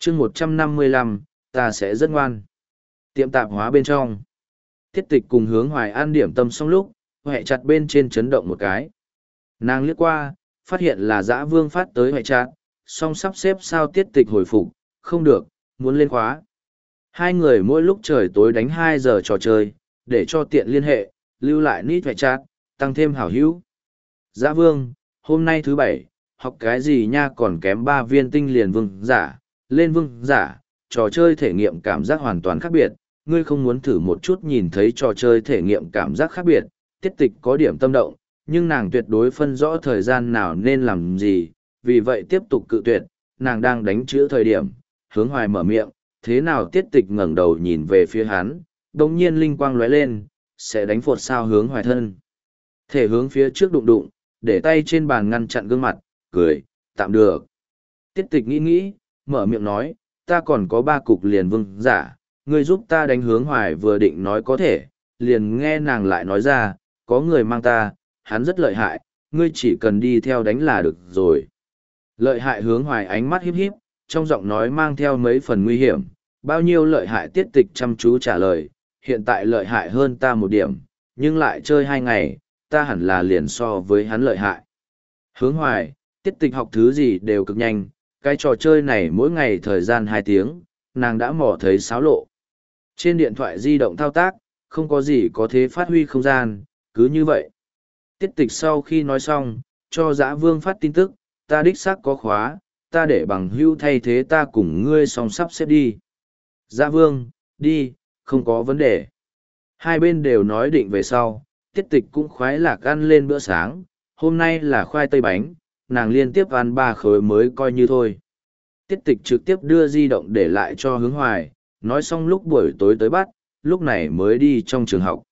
chương 155, ta sẽ rất ngoan. Tiệm tạp hóa bên trong. Tiết tịch cùng Hướng Hoài an điểm tâm xong lúc, hệ chặt bên trên chấn động một cái. Nàng liếc qua, phát hiện là Dã Vương phát tới hệ chặt, song sắp xếp sao tiết tịch hồi phục, không được, muốn lên khóa. Hai người mỗi lúc trời tối đánh 2 giờ trò chơi, để cho tiện liên hệ, lưu lại nít hệ chặt, tăng thêm hảo hữu. Dã Vương, hôm nay thứ 7, học cái gì nha, còn kém 3 viên tinh liền vương giả, lên vương giả, trò chơi thể nghiệm cảm giác hoàn toàn khác biệt, ngươi không muốn thử một chút nhìn thấy trò chơi thể nghiệm cảm giác khác biệt. Tiết tịch có điểm tâm động, nhưng nàng tuyệt đối phân rõ thời gian nào nên làm gì, vì vậy tiếp tục cự tuyệt. Nàng đang đánh chữ thời điểm, Hướng Hoài mở miệng, thế nào? Tiết tịch ngẩng đầu nhìn về phía hắn, đồng nhiên linh quang lóe lên, sẽ đánh phột sao Hướng Hoài thân. Thể hướng phía trước đụng đụng, để tay trên bàn ngăn chặn gương mặt, cười, tạm được. Tiết tịch nghĩ, mở miệng nói, ta còn có 3 cục liền vương giả, ngươi giúp ta đánh. Hướng Hoài vừa định nói có thể, liền nghe nàng lại nói ra, có người mang ta, hắn rất lợi hại, ngươi chỉ cần đi theo đánh là được rồi. Lợi hại? Hướng Hoài ánh mắt híp híp, trong giọng nói mang theo mấy phần nguy hiểm. Bao nhiêu lợi hại? Tiết tịch chăm chú trả lời, hiện tại lợi hại hơn ta 1 điểm, nhưng lại chơi 2 ngày, ta hẳn là liền so với hắn lợi hại. Hướng Hoài, Tiết tịch học thứ gì đều cực nhanh, cái trò chơi này mỗi ngày thời gian 2 tiếng, nàng đã mò thấy xáo lộ. Trên điện thoại di động thao tác, không có gì có thế phát huy không gian, cứ như vậy. Tiết tịch sau khi nói xong, cho Dã Vương phát tin tức, ta đích xác có khóa, ta để bằng hữu thay thế ta cùng ngươi song sắp xếp đi. Dã Vương, đi, không có vấn đề. Hai bên đều nói định về sau, tiết tịch cũng khoái lạc ăn lên bữa sáng, hôm nay là khoai tây bánh, nàng liên tiếp ăn 3 khối mới coi như thôi. Tiết tịch trực tiếp đưa di động để lại cho Hướng Hoài, nói xong lúc buổi tối tới bắt, lúc này mới đi trong trường học.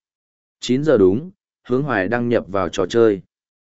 9 giờ đúng, Hướng Hoài đăng nhập vào trò chơi.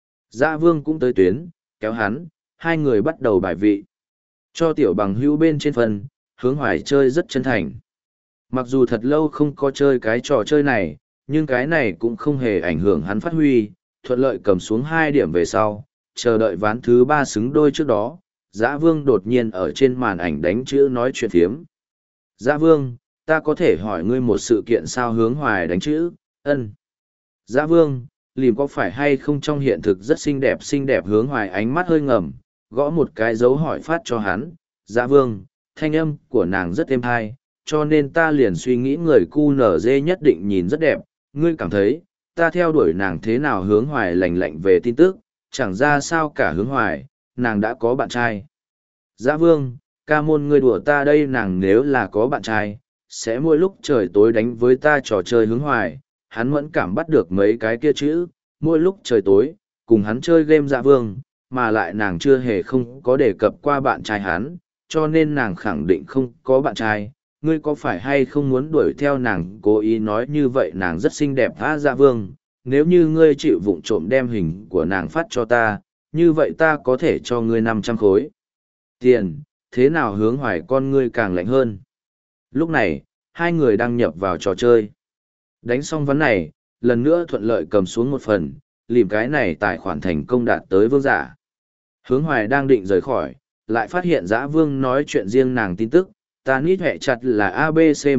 Dã Vương cũng tới tuyến, kéo hắn, hai người bắt đầu bài vị. Cho tiểu bằng hữu bên trên phần, Hướng Hoài chơi rất chân thành. Mặc dù thật lâu không có chơi cái trò chơi này, nhưng cái này cũng không hề ảnh hưởng hắn phát huy, thuận lợi cầm xuống 2 điểm về sau, chờ đợi ván thứ 3 xứng đôi trước đó. Dã Vương đột nhiên ở trên màn ảnh đánh chữ nói chuyện phiếm. Dã Vương, ta có thể hỏi ngươi một sự kiện sao? Hướng Hoài đánh chữ, ân. Dã Vương, lìm có phải hay không trong hiện thực rất xinh đẹp? Hướng Hoài ánh mắt hơi ngầm, gõ một cái dấu hỏi phát cho hắn. Dã Vương, thanh âm của nàng rất êm tai, cho nên ta liền suy nghĩ người QNZ nhất định nhìn rất đẹp, ngươi cảm thấy, ta theo đuổi nàng thế nào? Hướng Hoài lạnh lạnh về tin tức, chẳng ra sao cả. Hướng Hoài, nàng đã có bạn trai. Dã Vương, ca môn ngươi đùa ta đây, nàng nếu là có bạn trai, sẽ mỗi lúc trời tối đánh với ta trò chơi. Hướng Hoài, hắn mẫn cảm bắt được mấy cái kia chữ, mỗi lúc trời tối, cùng hắn chơi game. Dã Vương, mà lại nàng chưa hề không có đề cập qua bạn trai hắn, cho nên nàng khẳng định không có bạn trai. Ngươi có phải hay không muốn đuổi theo nàng? Cố ý nói như vậy, nàng rất xinh đẹp. Dã Vương, nếu như ngươi chịu vụng trộm đem hình của nàng phát cho ta, như vậy ta có thể cho ngươi 500 khối tiền, thế nào? Hướng Hoài con ngươi càng lạnh hơn. Lúc này, hai người đăng nhập vào trò chơi. Đánh xong ván này, lần nữa thuận lợi cầm xuống 1 phần, lìm cái này tài khoản thành công đạt tới vương giả. Hướng Hoài đang định rời khỏi, lại phát hiện Dã Vương nói chuyện riêng nàng tin tức, ta nít hệ chặt là ABC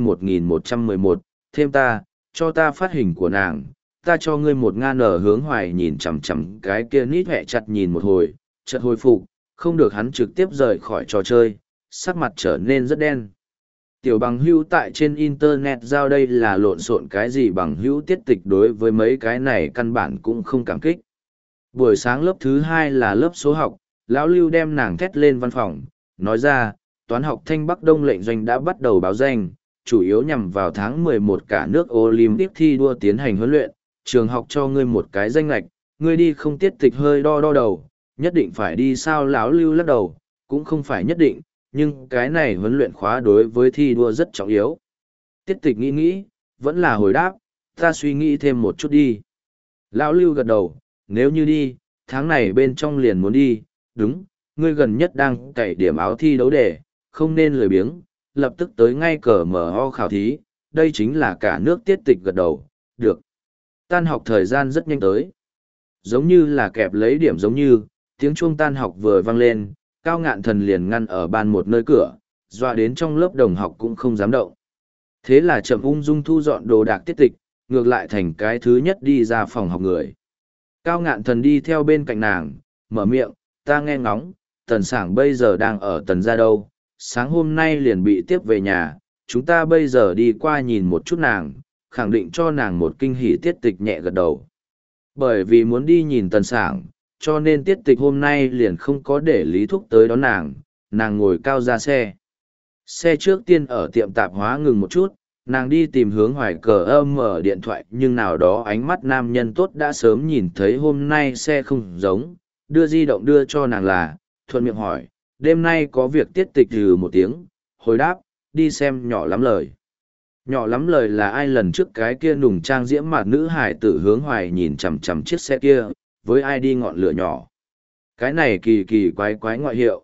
1111, thêm ta, cho ta phát hình của nàng, ta cho ngươi 1.000. Hướng Hoài nhìn chằm chằm cái kia nít hệ chặt nhìn một hồi, chợt hồi phục, không được, hắn trực tiếp rời khỏi trò chơi, sắc mặt trở nên rất đen. Tiểu bằng hữu tại trên internet giao đây là lộn xộn cái gì? Bằng hữu tiết tịch đối với mấy cái này căn bản cũng không cảm kích. Buổi sáng lớp thứ 2 là lớp số học, lão Lưu đem nàng thét lên văn phòng, nói ra, toán học Thanh Bắc Đông lệnh doanh đã bắt đầu báo danh, chủ yếu nhằm vào tháng 11 cả nước Olympic thi đua tiến hành huấn luyện, trường học cho ngươi 1 cái danh lệch, ngươi đi không? Tiết tịch hơi đo đầu, nhất định phải đi sao? Lão Lưu lắc đầu, cũng không phải nhất định, nhưng cái này huấn luyện khóa đối với thi đua rất trọng yếu. Tiết tịch nghĩ, vẫn là hồi đáp, ta suy nghĩ thêm một chút đi. Lão Lưu gật đầu, nếu như đi, tháng này bên trong liền muốn đi, đúng, ngươi gần nhất đang cày điểm áo thi đấu đề, không nên lười biếng, lập tức tới ngay cờ MO khảo thí, đây chính là cả nước. Tiết tịch gật đầu, được. Tan học thời gian rất nhanh tới. Giống như là kẹp lấy điểm, giống như, tiếng chuông tan học vừa vang lên, Cao Ngạn Thần liền ngăn ở ban một nơi cửa, dọa đến trong lớp đồng học cũng không dám động. Thế là chậm ung dung thu dọn đồ đạc tiết tịch, ngược lại thành cái thứ nhất đi ra phòng học người. Cao Ngạn Thần đi theo bên cạnh nàng, mở miệng, ta nghe ngóng, Tần Sảng bây giờ đang ở Tần gia đâu, sáng hôm nay liền bị tiếp về nhà, chúng ta bây giờ đi qua nhìn một chút nàng, khẳng định cho nàng một kinh hỉ. Tiết tịch nhẹ gật đầu. Bởi vì muốn đi nhìn Tần Sảng, cho nên tiết tịch hôm nay liền không có để Lý Thúc tới đón nàng ngồi cao ra xe. Xe trước tiên ở tiệm tạp hóa ngừng một chút, nàng đi tìm hướng Hoài cờ âm ở điện thoại, nhưng nào đó ánh mắt nam nhân tốt đã sớm nhìn thấy hôm nay xe không giống, đưa di động đưa cho nàng là, thuận miệng hỏi, đêm nay có việc. Tiết tịch trừ một tiếng, hồi đáp, đi xem Nhỏ Lắm Lời. Nhỏ Lắm Lời là ai? Lần trước cái kia nùng trang diễm mặt nữ hải tử hướng Hoài nhìn chằm chằm chiếc xe kia, với ai đi ngọn lửa nhỏ. Cái này kỳ kỳ quái quái ngoại hiệu.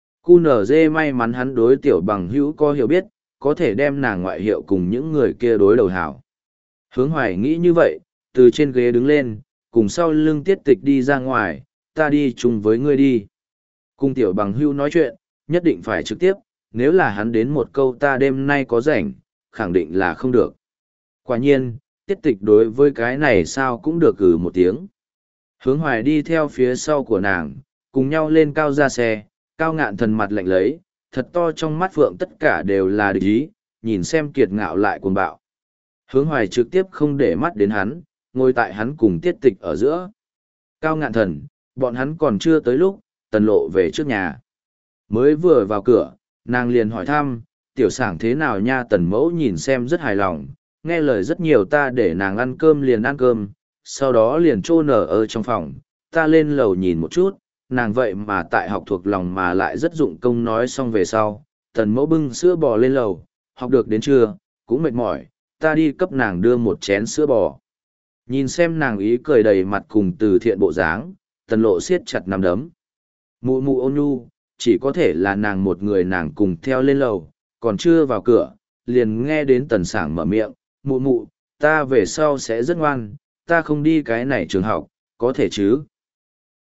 QNZ may mắn hắn đối tiểu bằng hữu có hiểu biết, có thể đem nàng ngoại hiệu cùng những người kia đối đầu hảo. Hướng Hoài nghĩ như vậy, từ trên ghế đứng lên, cùng sau lưng tiết tịch đi ra ngoài, ta đi chung với ngươi đi. Cùng tiểu bằng hữu nói chuyện, nhất định phải trực tiếp, nếu là hắn đến một câu ta đêm nay có rảnh, khẳng định là không được. Quả nhiên, tiết tịch đối với cái này sao cũng được một tiếng. Hướng Hoài đi theo phía sau của nàng, cùng nhau lên cao ra xe, Cao Ngạn Thần mặt lạnh lấy, thật to trong mắt phượng tất cả đều là địch ý, nhìn xem kiệt ngạo lại cuồng bạo. Hướng Hoài trực tiếp không để mắt đến hắn, ngồi tại hắn cùng tiết tịch ở giữa. Cao Ngạn Thần, bọn hắn còn chưa tới lúc, Tần Lộ về trước nhà. Mới vừa vào cửa, nàng liền hỏi thăm, tiểu Sảng thế nào nha? Tần Mẫu nhìn xem rất hài lòng, nghe lời rất nhiều, ta để nàng ăn cơm liền ăn cơm, sau đó liền trô nở ở trong phòng, ta lên lầu nhìn một chút, nàng vậy mà tại học thuộc lòng mà lại rất dụng công. Nói xong về sau, Tần Mẫu bưng sữa bò lên lầu, học được đến trưa, cũng mệt mỏi, ta đi cấp nàng đưa một chén sữa bò. Nhìn xem nàng ý cười đầy mặt cùng từ thiện bộ dáng, Tần Lộ siết chặt nắm đấm. Mụ mụ ôn nhu, chỉ có thể là nàng một người, nàng cùng theo lên lầu, còn chưa vào cửa, liền nghe đến Tần Sảng mở miệng, mụ mụ, ta về sau sẽ rất ngoan, ta không đi cái này trường học, có thể chứ?